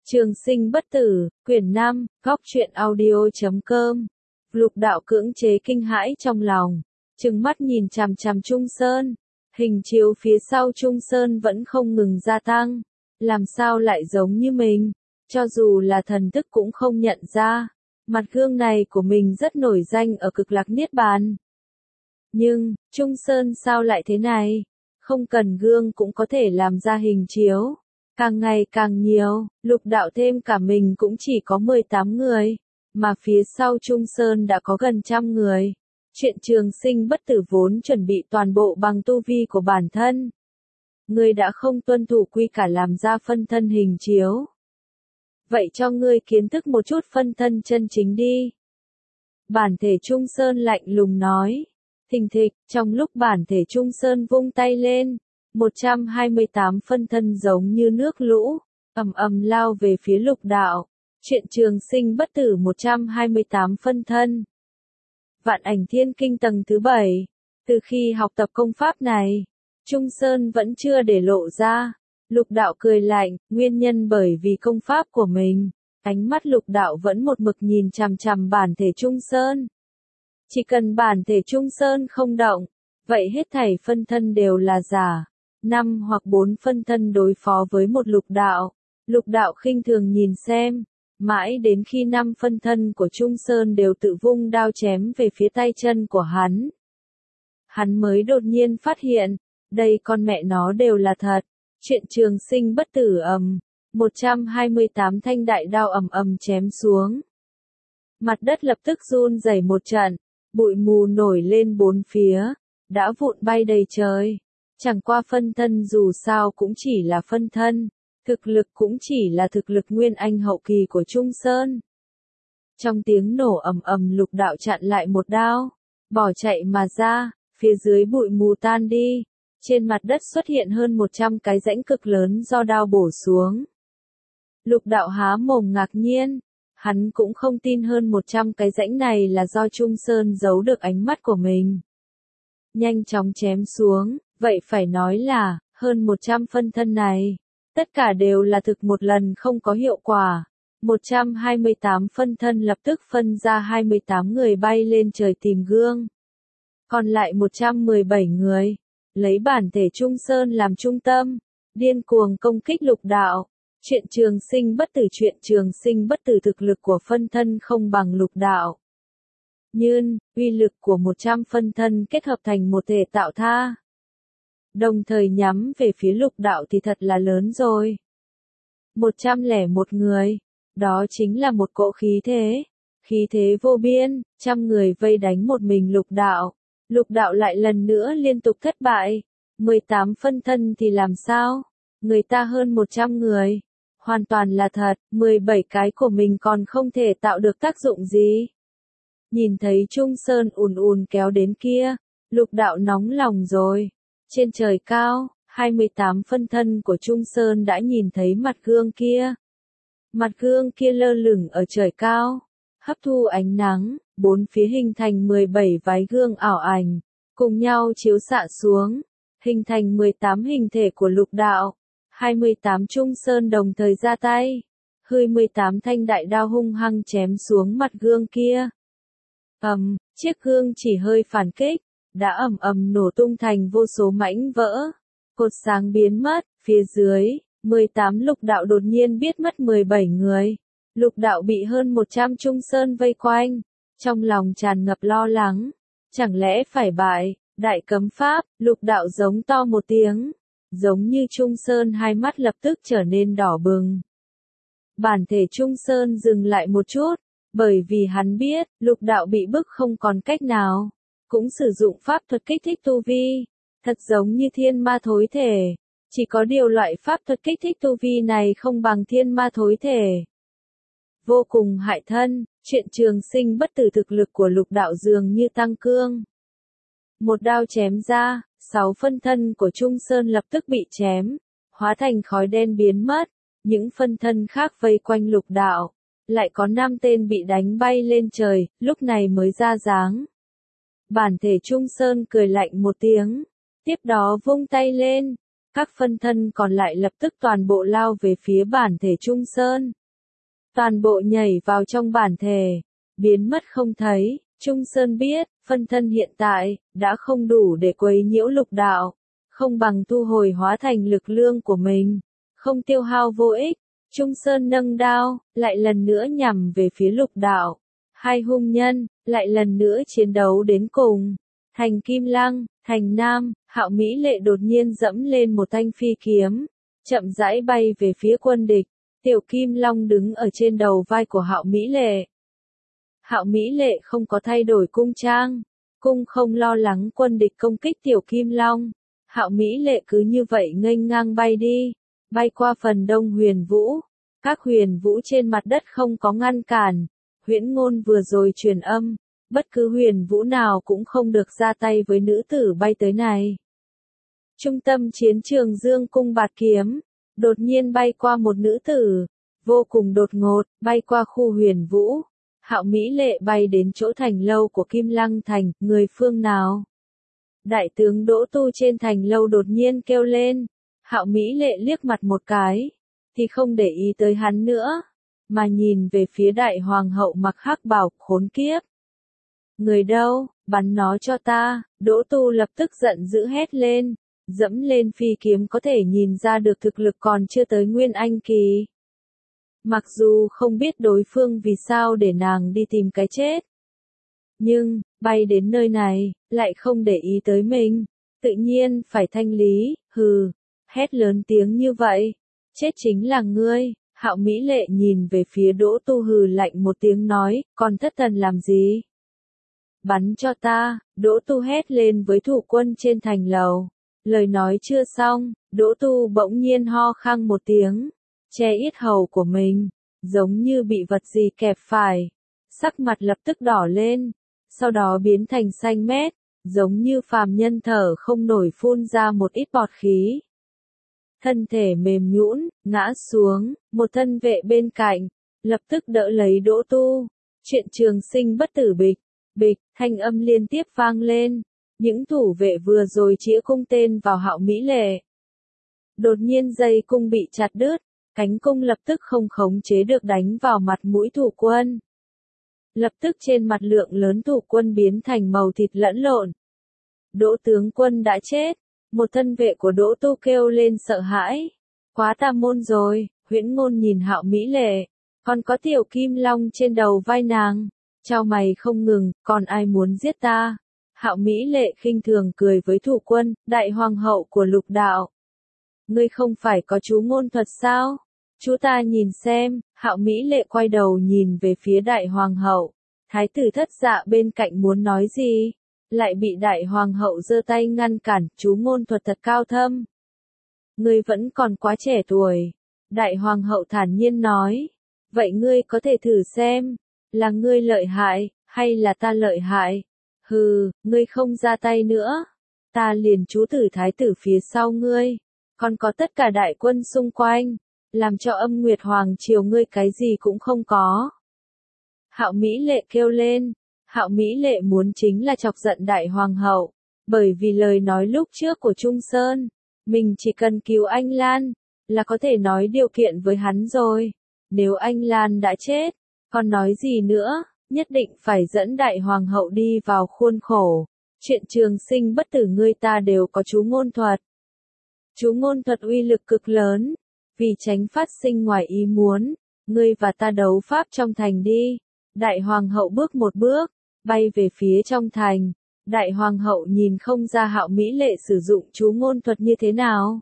Trường sinh bất tử, quyển 5, góc truyện audio.com. Lục đạo cưỡng chế kinh hãi trong lòng, trừng mắt nhìn chằm chằm Trung Sơn. Hình chiếu phía sau Trung Sơn vẫn không ngừng gia tăng. Làm sao lại giống như mình? Cho dù là thần thức cũng không nhận ra. Mặt gương này của mình rất nổi danh ở cực lạc niết bàn. Nhưng, Trung Sơn sao lại thế này? Không cần gương cũng có thể làm ra hình chiếu. Càng ngày càng nhiều, lục đạo thêm cả mình cũng chỉ có 18 người, mà phía sau Trung Sơn đã có gần 100 người. Chuyện trường sinh bất tử vốn chuẩn bị toàn bộ bằng tu vi của bản thân. Ngươi đã không tuân thủ quy cả làm ra phân thân hình chiếu. Vậy cho ngươi kiến thức một chút phân thân chân chính đi. Bản thể Trung Sơn lạnh lùng nói. Thình thịch, trong lúc bản thể Trung Sơn vung tay lên. 128 phân thân giống như nước lũ, ầm ầm lao về phía lục đạo. Chuyện trường sinh bất tử 128 phân thân. Vạn ảnh thiên kinh tầng thứ 7. Từ khi học tập công pháp này, Trung Sơn vẫn chưa để lộ ra. Lục đạo cười lạnh, nguyên nhân bởi vì công pháp của mình. Ánh mắt lục đạo vẫn một mực nhìn chằm chằm bản thể Trung Sơn. Chỉ cần bản thể Trung Sơn không động, vậy hết thảy phân thân đều là giả. 5 hoặc 4 phân thân đối phó với một lục đạo. Lục đạo khinh thường nhìn xem. Mãi đến khi 5 phân thân của Trung Sơn đều tự vung đao chém về phía tay chân của hắn. Hắn mới đột nhiên phát hiện. Đây con mẹ nó đều là thật. Chuyện trường sinh bất tử 128 thanh đại đao chém xuống. Mặt đất lập tức run rẩy một trận. Bụi mù nổi lên bốn phía. Đã vụn bay đầy trời. Chẳng qua phân thân dù sao cũng chỉ là phân thân, thực lực cũng chỉ là thực lực nguyên anh hậu kỳ của Trung Sơn. Trong tiếng nổ lục đạo chặn lại một đao, bỏ chạy mà ra, phía dưới bụi mù tan đi, trên mặt đất xuất hiện hơn 100 cái rãnh cực lớn do đao bổ xuống. Lục đạo há mồm ngạc nhiên, hắn cũng không tin hơn 100 cái rãnh này là do Trung Sơn giấu được ánh mắt của mình. Nhanh chóng chém xuống. Vậy phải nói là, hơn 100 phân thân này, tất cả đều là thực một lần không có hiệu quả. 128 phân thân lập tức phân ra 28 người bay lên trời tìm gương. Còn lại 117 người, lấy bản thể Trung Sơn làm trung tâm, điên cuồng công kích lục đạo. Chuyện trường sinh bất tử thực lực của phân thân không bằng lục đạo. Nhưng, uy lực của 100 phân thân kết hợp thành một thể tạo tha. Đồng thời nhắm về phía lục đạo thì thật là lớn rồi. 101 người, đó chính là một cỗ khí thế vô biên, 100 người vây đánh một mình lục đạo lại lần nữa liên tục thất bại. 18 phân thân thì làm sao? Người ta hơn 100 người, hoàn toàn là thật, 17 cái của mình còn không thể tạo được tác dụng gì. Nhìn thấy Trung Sơn ùn kéo đến kia, lục đạo nóng lòng rồi. Trên trời cao, 28 phân thân của Trung Sơn đã nhìn thấy mặt gương kia. Mặt gương kia lơ lửng ở trời cao, hấp thu ánh nắng, bốn phía hình thành 17 vái gương ảo ảnh, cùng nhau chiếu xạ xuống, hình thành 18 hình thể của lục đạo. 28 Trung Sơn đồng thời ra tay, 18 thanh đại đao hung hăng chém xuống mặt gương kia. Chiếc gương chỉ hơi phản kích, đã nổ tung thành vô số mảnh vỡ. Cột sáng biến mất, phía dưới, 18 lục đạo đột nhiên biết mất 17 người. Lục đạo bị hơn 100 Trung Sơn vây quanh, trong lòng tràn ngập lo lắng. Chẳng lẽ phải bại, đại cấm pháp, lục đạo giống to một tiếng. Giống như Trung Sơn hai mắt lập tức trở nên đỏ bừng. Bản thể Trung Sơn dừng lại một chút, bởi vì hắn biết, lục đạo bị bức không còn cách nào. Cũng sử dụng pháp thuật kích thích tu vi, thật giống như thiên ma thối thể. Chỉ có điều loại pháp thuật kích thích tu vi này không bằng thiên ma thối thể. Vô cùng hại thân, chuyện trường sinh bất tử thực lực của lục đạo dường như tăng cương. Một đao chém ra, 6 phân thân của Trung Sơn lập tức bị chém, hóa thành khói đen biến mất. Những phân thân khác vây quanh lục đạo, lại có 5 tên bị đánh bay lên trời, lúc này mới ra dáng. Bản thể Trung Sơn cười lạnh một tiếng, tiếp đó vung tay lên, Các phân thân còn lại lập tức toàn bộ lao về phía bản thể Trung Sơn. Toàn bộ nhảy vào trong bản thể, biến mất không thấy. Trung Sơn biết, phân thân hiện tại, đã không đủ để quấy nhiễu lục đạo. Không bằng thu hồi hóa thành lực lượng của mình. Không tiêu hao vô ích. Trung Sơn nâng đao, lại lần nữa nhằm về phía lục đạo. Hai hung nhân, lại lần nữa chiến đấu đến cùng. Thành Kim Lăng, Thành Nam, Hạo Mỹ Lệ đột nhiên dẫm lên một thanh phi kiếm. Chậm rãi bay về phía quân địch. Tiểu Kim Long đứng ở trên đầu vai của Hạo Mỹ Lệ. Hạo Mỹ Lệ không có thay đổi cung trang. Cung không lo lắng quân địch công kích Tiểu Kim Long. Hạo Mỹ Lệ cứ như vậy nghênh ngang bay đi. Bay qua phần đông huyền vũ. Các huyền vũ trên mặt đất không có ngăn cản. Huyễn Ngôn vừa rồi truyền âm. Bất cứ huyền vũ nào cũng không được ra tay với nữ tử bay tới này. Trung tâm chiến trường Dương Cung Bạt Kiếm. Đột nhiên bay qua một nữ tử. Vô cùng đột ngột, bay qua khu huyền vũ. Hạo Mỹ Lệ bay đến chỗ thành lâu của Kim Lăng Thành, người phương nào? Đại tướng Đỗ Tu trên thành lâu đột nhiên kêu lên. Hạo Mỹ Lệ liếc mặt một cái, thì không để ý tới hắn nữa, mà nhìn về phía đại hoàng hậu mặc hắc bào, khốn kiếp. Người đâu, bắn nó cho ta. Đỗ Tu lập tức giận dữ hét lên, dẫm lên phi kiếm có thể nhìn ra được thực lực còn chưa tới Nguyên Anh kỳ. Mặc dù không biết đối phương vì sao để nàng đi tìm cái chết. Nhưng, bay đến nơi này, lại không để ý tới mình. Tự nhiên phải thanh lý, hừ, hét lớn tiếng như vậy. Chết chính là ngươi. Hạo Mỹ Lệ nhìn về phía Đỗ Tu hừ lạnh một tiếng nói, còn thất thần làm gì? Bắn cho ta. Đỗ Tu hét lên với thủ quân trên thành lầu. Lời nói chưa xong, Đỗ Tu bỗng nhiên ho khang một tiếng, che yết hầu của mình, giống như bị vật gì kẹp phải. Sắc mặt lập tức đỏ lên, sau đó biến thành xanh mét, giống như phàm nhân thở không nổi phun ra một ít bọt khí. Thân thể mềm nhũn, ngã xuống, một thân vệ bên cạnh, lập tức đỡ lấy Đỗ Tu. Chuyện trường sinh bất tử bịch, bịch, thanh âm liên tiếp vang lên. Những thủ vệ vừa rồi chĩa cung tên vào Hạo Mỹ Lệ. Đột nhiên dây cung bị chặt đứt, cánh cung lập tức không khống chế được đánh vào mặt mũi thủ quân. Lập tức trên mặt lượng lớn thủ quân biến thành màu thịt lẫn lộn. Đỗ tướng quân đã chết, một thân vệ của Đỗ Tu kêu lên sợ hãi. Quá tà môn rồi. Huyễn Ngôn nhìn Hạo Mỹ Lệ, còn có Tiểu Kim Long trên đầu vai nàng, chau mày không ngừng, còn ai muốn giết ta? Hạo Mỹ Lệ khinh thường cười với thủ quân, đại hoàng hậu của lục đạo. Ngươi không phải có chú ngôn thuật sao? Chú ta nhìn xem. Hạo Mỹ Lệ quay đầu nhìn về phía đại hoàng hậu. Thái tử Thất Dạ bên cạnh muốn nói gì, lại bị đại hoàng hậu giơ tay ngăn cản, chú ngôn thuật thật cao thâm. Ngươi vẫn còn quá trẻ tuổi. Đại hoàng hậu thản nhiên nói. Vậy ngươi có thể thử xem, là ngươi lợi hại, hay là ta lợi hại? Hừ, ngươi không ra tay nữa, ta liền trú tử thái tử phía sau ngươi, còn có tất cả đại quân xung quanh, làm cho Âm Nguyệt Hoàng triều ngươi cái gì cũng không có. Hạo Mỹ Lệ kêu lên. Hạo Mỹ Lệ muốn chính là chọc giận đại hoàng hậu, bởi vì lời nói lúc trước của Trung Sơn, mình chỉ cần cứu anh Lan, là có thể nói điều kiện với hắn rồi. Nếu anh Lan đã chết, còn nói gì nữa? Nhất định phải dẫn đại hoàng hậu đi vào khuôn khổ. Chuyện trường sinh bất tử ngươi ta đều có chú ngôn thuật. Chú ngôn thuật uy lực cực lớn, vì tránh phát sinh ngoài ý muốn, ngươi và ta đấu pháp trong thành đi. Đại hoàng hậu bước một bước, bay về phía trong thành. Đại hoàng hậu nhìn không ra Hạo Mỹ Lệ sử dụng chú ngôn thuật như thế nào.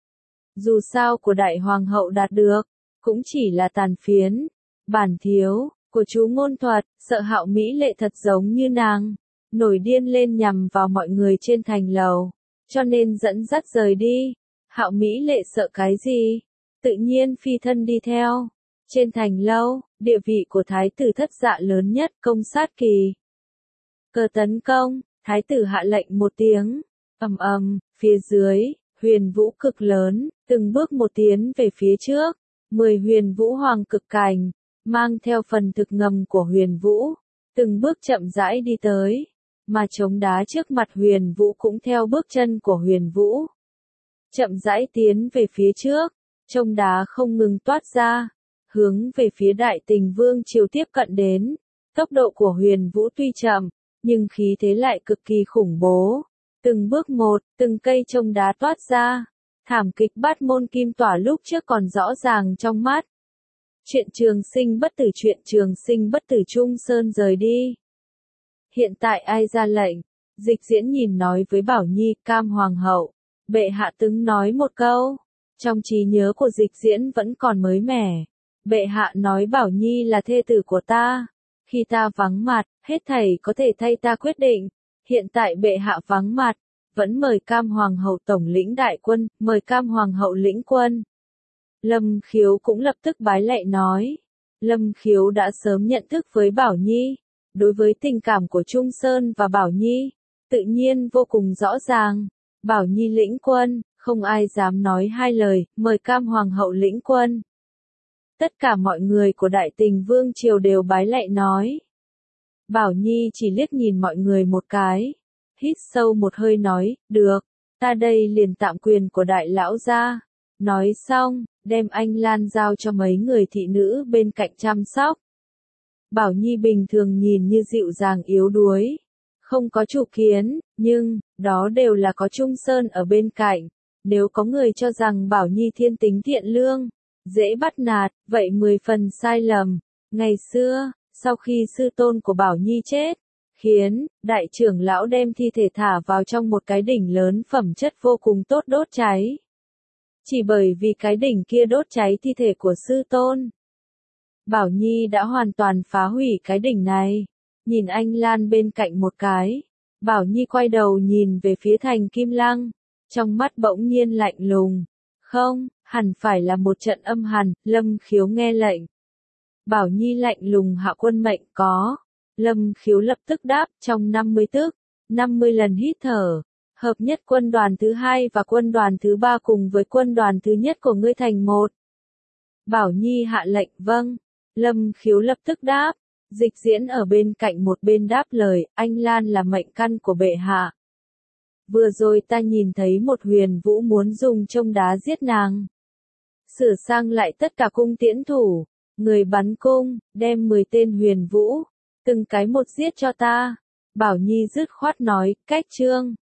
Dù sao của đại hoàng hậu đạt được, cũng chỉ là tàn phiến, bản thiếu của chú ngôn thuật, sợ Hạo Mỹ Lệ thật giống như nàng, nổi điên lên nhằm vào mọi người trên thành lầu, cho nên dẫn dắt rời đi. Hạo Mỹ Lệ sợ cái gì? Tự nhiên phi thân đi theo. Trên thành lâu, địa vị của thái tử Thất Dạ lớn nhất, công sát kỳ. Cờ tấn công, thái tử hạ lệnh một tiếng, ầm ầm, phía dưới, huyền vũ cực lớn, từng bước một tiến về phía trước. 10 huyền vũ hoàng cực cảnh, mang theo phần thực ngầm của huyền vũ, từng bước chậm rãi đi tới, mà chống đá trước mặt huyền vũ cũng theo bước chân của huyền vũ. chậm rãi tiến về phía trước, trông đá không ngừng toát ra, hướng về phía Đại Tình Vương triều tiếp cận đến. Tốc độ của Huyền Vũ tuy chậm, nhưng khí thế lại cực kỳ khủng bố. Từng bước một, từng cây trông đá toát ra. Thảm kịch Bát Môn Kim Tỏa lúc trước còn rõ ràng trong mắt. Chuyện Trường Sinh bất tử Trung Sơn rời đi. Hiện tại ai ra lệnh? Dịch Diễn nhìn nói với Bảo Nhi, Cam Hoàng hậu. Bệ hạ từng nói một câu. Trong trí nhớ của Dịch Diễn vẫn còn mới mẻ. Bệ hạ nói Bảo Nhi là thê tử của ta. Khi ta vắng mặt, hết thảy có thể thay ta quyết định. Hiện tại bệ hạ vắng mặt, vẫn mời Cam Hoàng hậu tổng lĩnh đại quân, mời Cam Hoàng hậu lĩnh quân. Lâm Khiếu cũng lập tức bái lạy nói. Lâm Khiếu đã sớm nhận thức với Bảo Nhi. Đối với tình cảm của Trung Sơn và Bảo Nhi, tự nhiên vô cùng rõ ràng. Bảo Nhi lĩnh quân, không ai dám nói hai lời, mời Cam Hoàng hậu lĩnh quân. Tất cả mọi người của Đại Tình Vương triều đều bái lạy nói. Bảo Nhi chỉ liếc nhìn mọi người một cái, hít sâu một hơi nói, được, ta đây liền tạm quyền của đại lão ra. Nói xong, đem Anh Lan giao cho mấy người thị nữ bên cạnh chăm sóc. Bảo Nhi bình thường nhìn như dịu dàng yếu đuối, không có chủ kiến, nhưng, đó đều là có Trung Sơn ở bên cạnh. Nếu có người cho rằng Bảo Nhi thiên tính thiện lương, dễ bắt nạt, vậy 10 phần sai lầm. Ngày xưa, sau khi sư tôn của Bảo Nhi chết, khiến đại trưởng lão đem thi thể thả vào trong một cái đỉnh lớn phẩm chất vô cùng tốt đốt cháy. Chỉ bởi vì cái đỉnh kia đốt cháy thi thể của sư tôn, Bảo Nhi đã hoàn toàn phá hủy cái đỉnh này. Nhìn Anh Lan bên cạnh một cái, Bảo Nhi quay đầu nhìn về phía Thành Kim Lăng, trong mắt bỗng nhiên lạnh lùng. Không, hẳn phải là một trận âm hàn. Lâm Khiếu nghe lệnh. Bảo Nhi lạnh lùng hạ quân mệnh có. Lâm Khiếu lập tức đáp, trong 50 lần hít thở, hợp nhất quân đoàn thứ 2 và quân đoàn thứ 3 cùng với quân đoàn thứ nhất của ngươi thành một. Bảo Nhi hạ lệnh, vâng. Lâm Khiếu lập tức đáp. Dịch Diễn ở bên cạnh một bên đáp lời, Anh Lan là mệnh căn của bệ hạ. Vừa rồi ta nhìn thấy một Huyền Vũ muốn dùng trông đá giết nàng. Sửa sang lại tất cả cung tiễn thủ, người bắn cung, đem 10 tên Huyền Vũ, từng cái một giết cho ta. Bảo Nhi dứt khoát nói, cách chương.